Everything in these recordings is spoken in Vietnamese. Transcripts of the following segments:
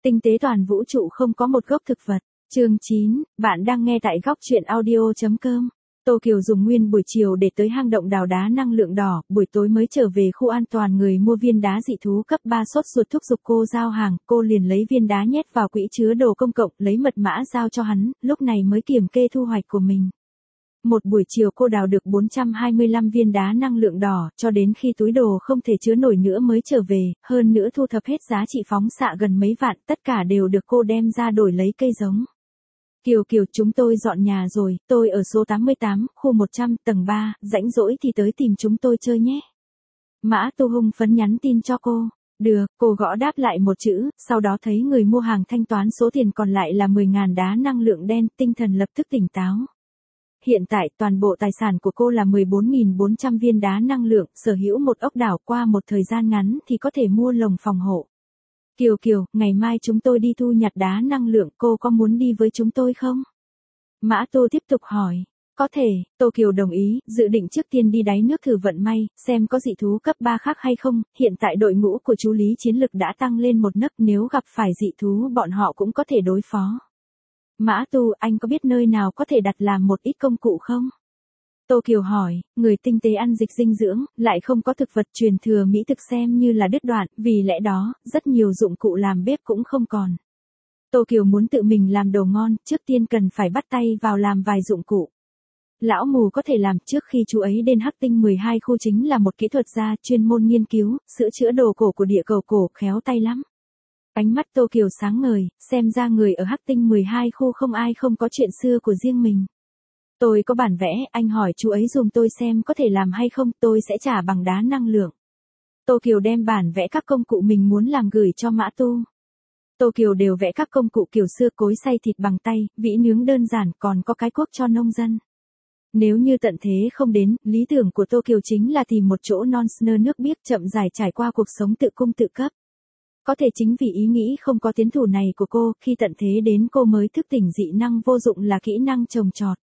Tinh tế toàn vũ trụ không có một gốc thực vật. Chương 9, bạn đang nghe tại góc truyện audio.com. Tô Kiều dùng nguyên buổi chiều để tới hang động đào đá năng lượng đỏ, buổi tối mới trở về khu an toàn người mua viên đá dị thú cấp 3 sốt ruột thúc giục cô giao hàng, cô liền lấy viên đá nhét vào quỹ chứa đồ công cộng, lấy mật mã giao cho hắn, lúc này mới kiểm kê thu hoạch của mình. Một buổi chiều cô đào được 425 viên đá năng lượng đỏ, cho đến khi túi đồ không thể chứa nổi nữa mới trở về, hơn nữa thu thập hết giá trị phóng xạ gần mấy vạn, tất cả đều được cô đem ra đổi lấy cây giống. Kiều, chúng tôi dọn nhà rồi, tôi ở số 88, khu 100, tầng 3, rảnh rỗi thì tới tìm chúng tôi chơi nhé. Mã Tu hung phấn nhắn tin cho cô. Được, cô gõ đáp lại một chữ, sau đó thấy người mua hàng thanh toán số tiền còn lại là 10.000 đá năng lượng đen, tinh thần lập tức tỉnh táo. Hiện tại toàn bộ tài sản của cô là 14.400 viên đá năng lượng, sở hữu một ốc đảo, qua một thời gian ngắn thì có thể mua lồng phòng hộ. Kiều, ngày mai chúng tôi đi thu nhặt đá năng lượng, cô có muốn đi với chúng tôi không? Mã Tô tiếp tục hỏi. Có thể, Tô Kiều đồng ý, dự định trước tiên đi đáy nước thử vận may, xem có dị thú cấp 3 khác hay không, hiện tại đội ngũ của chú Lý chiến lực đã tăng lên một nấc, nếu gặp phải dị thú bọn họ cũng có thể đối phó. Mã Tu, anh có biết nơi nào có thể đặt làm một ít công cụ không? Tô Kiều hỏi, người tinh tế ăn dịch dinh dưỡng, lại không có thực vật truyền thừa mỹ thực xem như là đứt đoạn, vì lẽ đó, rất nhiều dụng cụ làm bếp cũng không còn. Tô Kiều muốn tự mình làm đồ ngon, trước tiên cần phải bắt tay vào làm vài dụng cụ. Lão mù có thể làm, trước khi chú ấy đến Hắc Tinh 12 khu chính là một kỹ thuật gia chuyên môn nghiên cứu, sửa chữa đồ cổ của địa cầu cổ, khéo tay lắm. Ánh mắt Tô Kiều sáng ngời, xem ra người ở Hắc Tinh 12 khu không ai không có chuyện xưa của riêng mình. Tôi có bản vẽ, anh hỏi chú ấy dùm tôi xem có thể làm hay không, tôi sẽ trả bằng đá năng lượng. Tô Kiều đem bản vẽ các công cụ mình muốn làm gửi cho Mã Tu. Tô Kiều đều vẽ các công cụ kiểu xưa, cối xay thịt bằng tay, vĩ nướng đơn giản, còn có cái cuốc cho nông dân. Nếu như tận thế không đến, lý tưởng của Tô Kiều chính là tìm một chỗ non sơ nước biếc chậm dài trải qua cuộc sống tự cung tự cấp. Có thể chính vì ý nghĩ không có tiến thủ này của cô, khi tận thế đến cô mới thức tỉnh dị năng vô dụng là kỹ năng trồng trọt.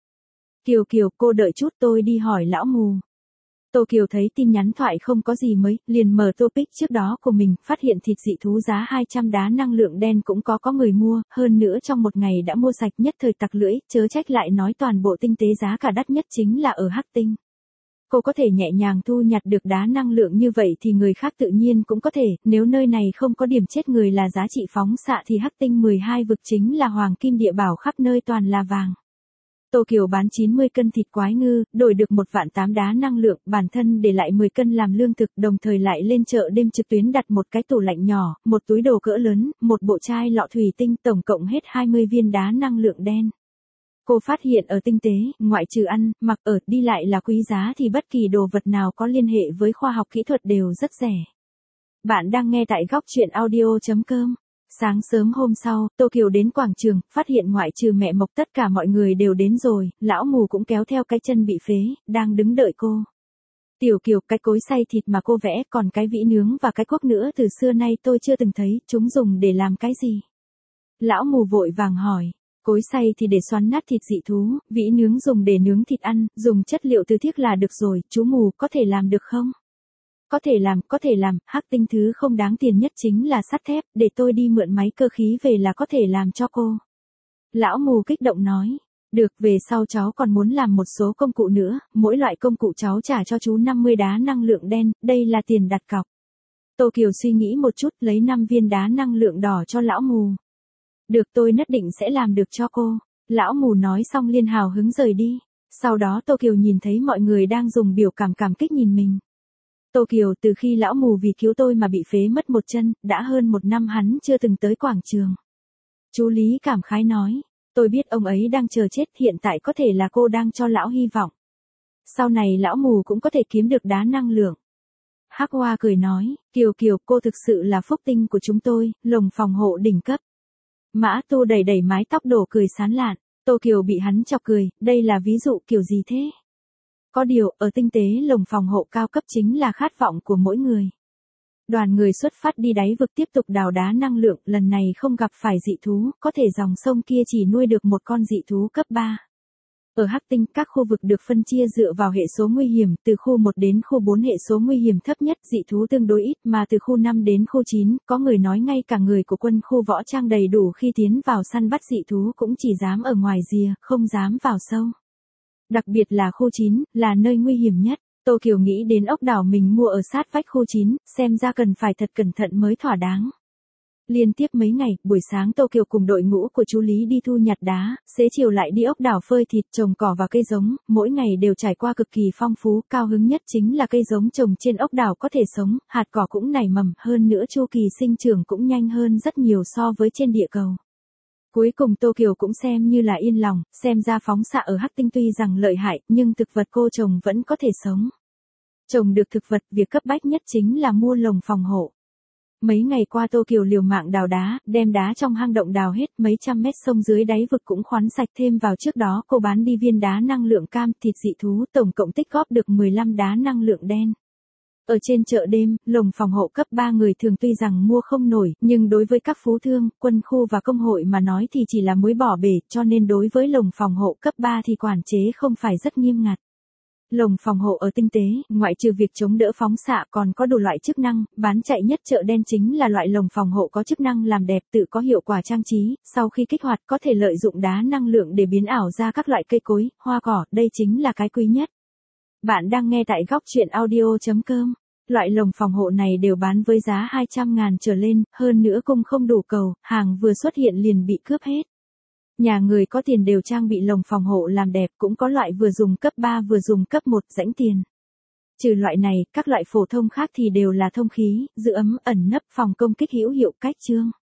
Kiều, cô đợi chút tôi đi hỏi lão mù. Tô Kiều thấy tin nhắn thoại không có gì mới, liền mở topic trước đó của mình, phát hiện thịt dị thú giá 200 đá năng lượng đen cũng có người mua, hơn nữa trong một ngày đã mua sạch, nhất thời tặc lưỡi, chớ trách lại nói toàn bộ tinh tế giá cả đắt nhất chính là ở Hắc Tinh. Cô có thể nhẹ nhàng thu nhặt được đá năng lượng như vậy thì người khác tự nhiên cũng có thể, nếu nơi này không có điểm chết người là giá trị phóng xạ thì Hắc Tinh 12 vực chính là hoàng kim địa bảo, khắp nơi toàn là vàng. Tô Kiều bán 90 cân thịt quái ngư, đổi được 1.800.000 đá năng lượng, bản thân để lại 10 cân làm lương thực, đồng thời lại lên chợ đêm trực tuyến đặt một cái tủ lạnh nhỏ, một túi đồ cỡ lớn, một bộ chai lọ thủy tinh, tổng cộng hết 20 viên đá năng lượng đen. Cô phát hiện ở tinh tế, ngoại trừ ăn, mặc ở, đi lại là quý giá thì bất kỳ đồ vật nào có liên hệ với khoa học kỹ thuật đều rất rẻ. Bạn đang nghe tại góc truyện audio.com. Sáng sớm hôm sau, Tô Kiều đến quảng trường, phát hiện ngoại trừ mẹ Mộc tất cả mọi người đều đến rồi, lão mù cũng kéo theo cái chân bị phế, đang đứng đợi cô. Tiểu Kiều, cái cối xay thịt mà cô vẽ, còn cái vĩ nướng và cái cuốc nữa từ xưa nay tôi chưa từng thấy, chúng dùng để làm cái gì? Lão mù vội vàng hỏi. Cối xay thì để xoắn nát thịt dị thú, vĩ nướng dùng để nướng thịt ăn, dùng chất liệu từ thiếc là được rồi, chú mù có thể làm được không? Có thể làm, Hắc Tinh thứ không đáng tiền nhất chính là sắt thép, để tôi đi mượn máy cơ khí về là có thể làm cho cô. Lão mù kích động nói, được, về sau cháu còn muốn làm một số công cụ nữa, mỗi loại công cụ cháu trả cho chú 50 đá năng lượng đen, đây là tiền đặt cọc. Tô Kiều suy nghĩ một chút, lấy 5 viên đá năng lượng đỏ cho lão mù. Được, tôi nhất định sẽ làm được cho cô. Lão mù nói xong liên hào hứng rời đi. Sau đó Tô Kiều nhìn thấy mọi người đang dùng biểu cảm kích nhìn mình. Tô Kiều, từ khi lão mù vì cứu tôi mà bị phế mất một chân, đã hơn 1 năm hắn chưa từng tới quảng trường. Chú Lý cảm khái nói, tôi biết ông ấy đang chờ chết, hiện tại có thể là cô đang cho lão hy vọng. Sau này lão mù cũng có thể kiếm được đá năng lượng. Hắc Hoa cười nói, Kiều, cô thực sự là phúc tinh của chúng tôi, lồng phòng hộ đỉnh cấp. Mã Tu đẩy mái tóc đổ cười sán lạn, Tô Kiều bị hắn chọc cười, đây là ví dụ kiểu gì thế? Có điều, ở tinh tế lồng phòng hộ cao cấp chính là khát vọng của mỗi người. Đoàn người xuất phát đi đáy vực tiếp tục đào đá năng lượng, lần này không gặp phải dị thú, có thể dòng sông kia chỉ nuôi được một con dị thú cấp 3. Ở Hắc Tinh, các khu vực được phân chia dựa vào hệ số nguy hiểm, từ khu 1 đến khu 4 hệ số nguy hiểm thấp nhất, dị thú tương đối ít, mà từ khu 5 đến khu 9, có người nói ngay cả người của quân khu võ trang đầy đủ khi tiến vào săn bắt dị thú cũng chỉ dám ở ngoài rìa, không dám vào sâu. Đặc biệt là khu 9, là nơi nguy hiểm nhất. Tô Kiều nghĩ đến ốc đảo mình mua ở sát vách khu 9, xem ra cần phải thật cẩn thận mới thỏa đáng. Liên tiếp mấy ngày, buổi sáng Tô Kiều cùng đội ngũ của chú Lý đi thu nhặt đá, xế chiều lại đi ốc đảo phơi thịt, trồng cỏ và cây giống, mỗi ngày đều trải qua cực kỳ phong phú, cao hứng nhất chính là cây giống trồng trên ốc đảo có thể sống, hạt cỏ cũng nảy mầm, hơn nữa chu kỳ sinh trưởng cũng nhanh hơn rất nhiều so với trên địa cầu. Cuối cùng Tô Kiều cũng xem như là yên lòng, xem ra phóng xạ ở Hắc Tinh tuy rằng lợi hại, nhưng thực vật cô trồng vẫn có thể sống. Trồng được thực vật, việc cấp bách nhất chính là mua lồng phòng hộ. Mấy ngày qua Tô Kiều liều mạng đào đá, đem đá trong hang động đào hết, mấy trăm mét sông dưới đáy vực cũng khoắn sạch, thêm vào trước đó cô bán đi viên đá năng lượng cam, thịt dị thú, tổng cộng tích góp được 15 đá năng lượng đen. Ở trên chợ đêm, lồng phòng hộ cấp 3 người thường tuy rằng mua không nổi, nhưng đối với các phú thương, quân khu và công hội mà nói thì chỉ là muối bỏ bể, cho nên đối với lồng phòng hộ cấp 3 thì quản chế không phải rất nghiêm ngặt. Lồng phòng hộ ở tinh tế, ngoại trừ việc chống đỡ phóng xạ còn có đủ loại chức năng, bán chạy nhất chợ đen chính là loại lồng phòng hộ có chức năng làm đẹp, tự có hiệu quả trang trí, sau khi kích hoạt có thể lợi dụng đá năng lượng để biến ảo ra các loại cây cối, hoa cỏ, đây chính là cái quý nhất. Bạn đang nghe tại góc truyện audio.com. Loại lồng phòng hộ này đều bán với giá 200.000 trở lên, hơn nữa cung không đủ cầu, hàng vừa xuất hiện liền bị cướp hết. Nhà người có tiền đều trang bị lồng phòng hộ làm đẹp, cũng có loại vừa dùng cấp 3 vừa dùng cấp 1 rãnh tiền. Trừ loại này, các loại phổ thông khác thì đều là thông khí, giữ ấm, ẩn nấp, phòng công kích hữu hiệu, cách chương.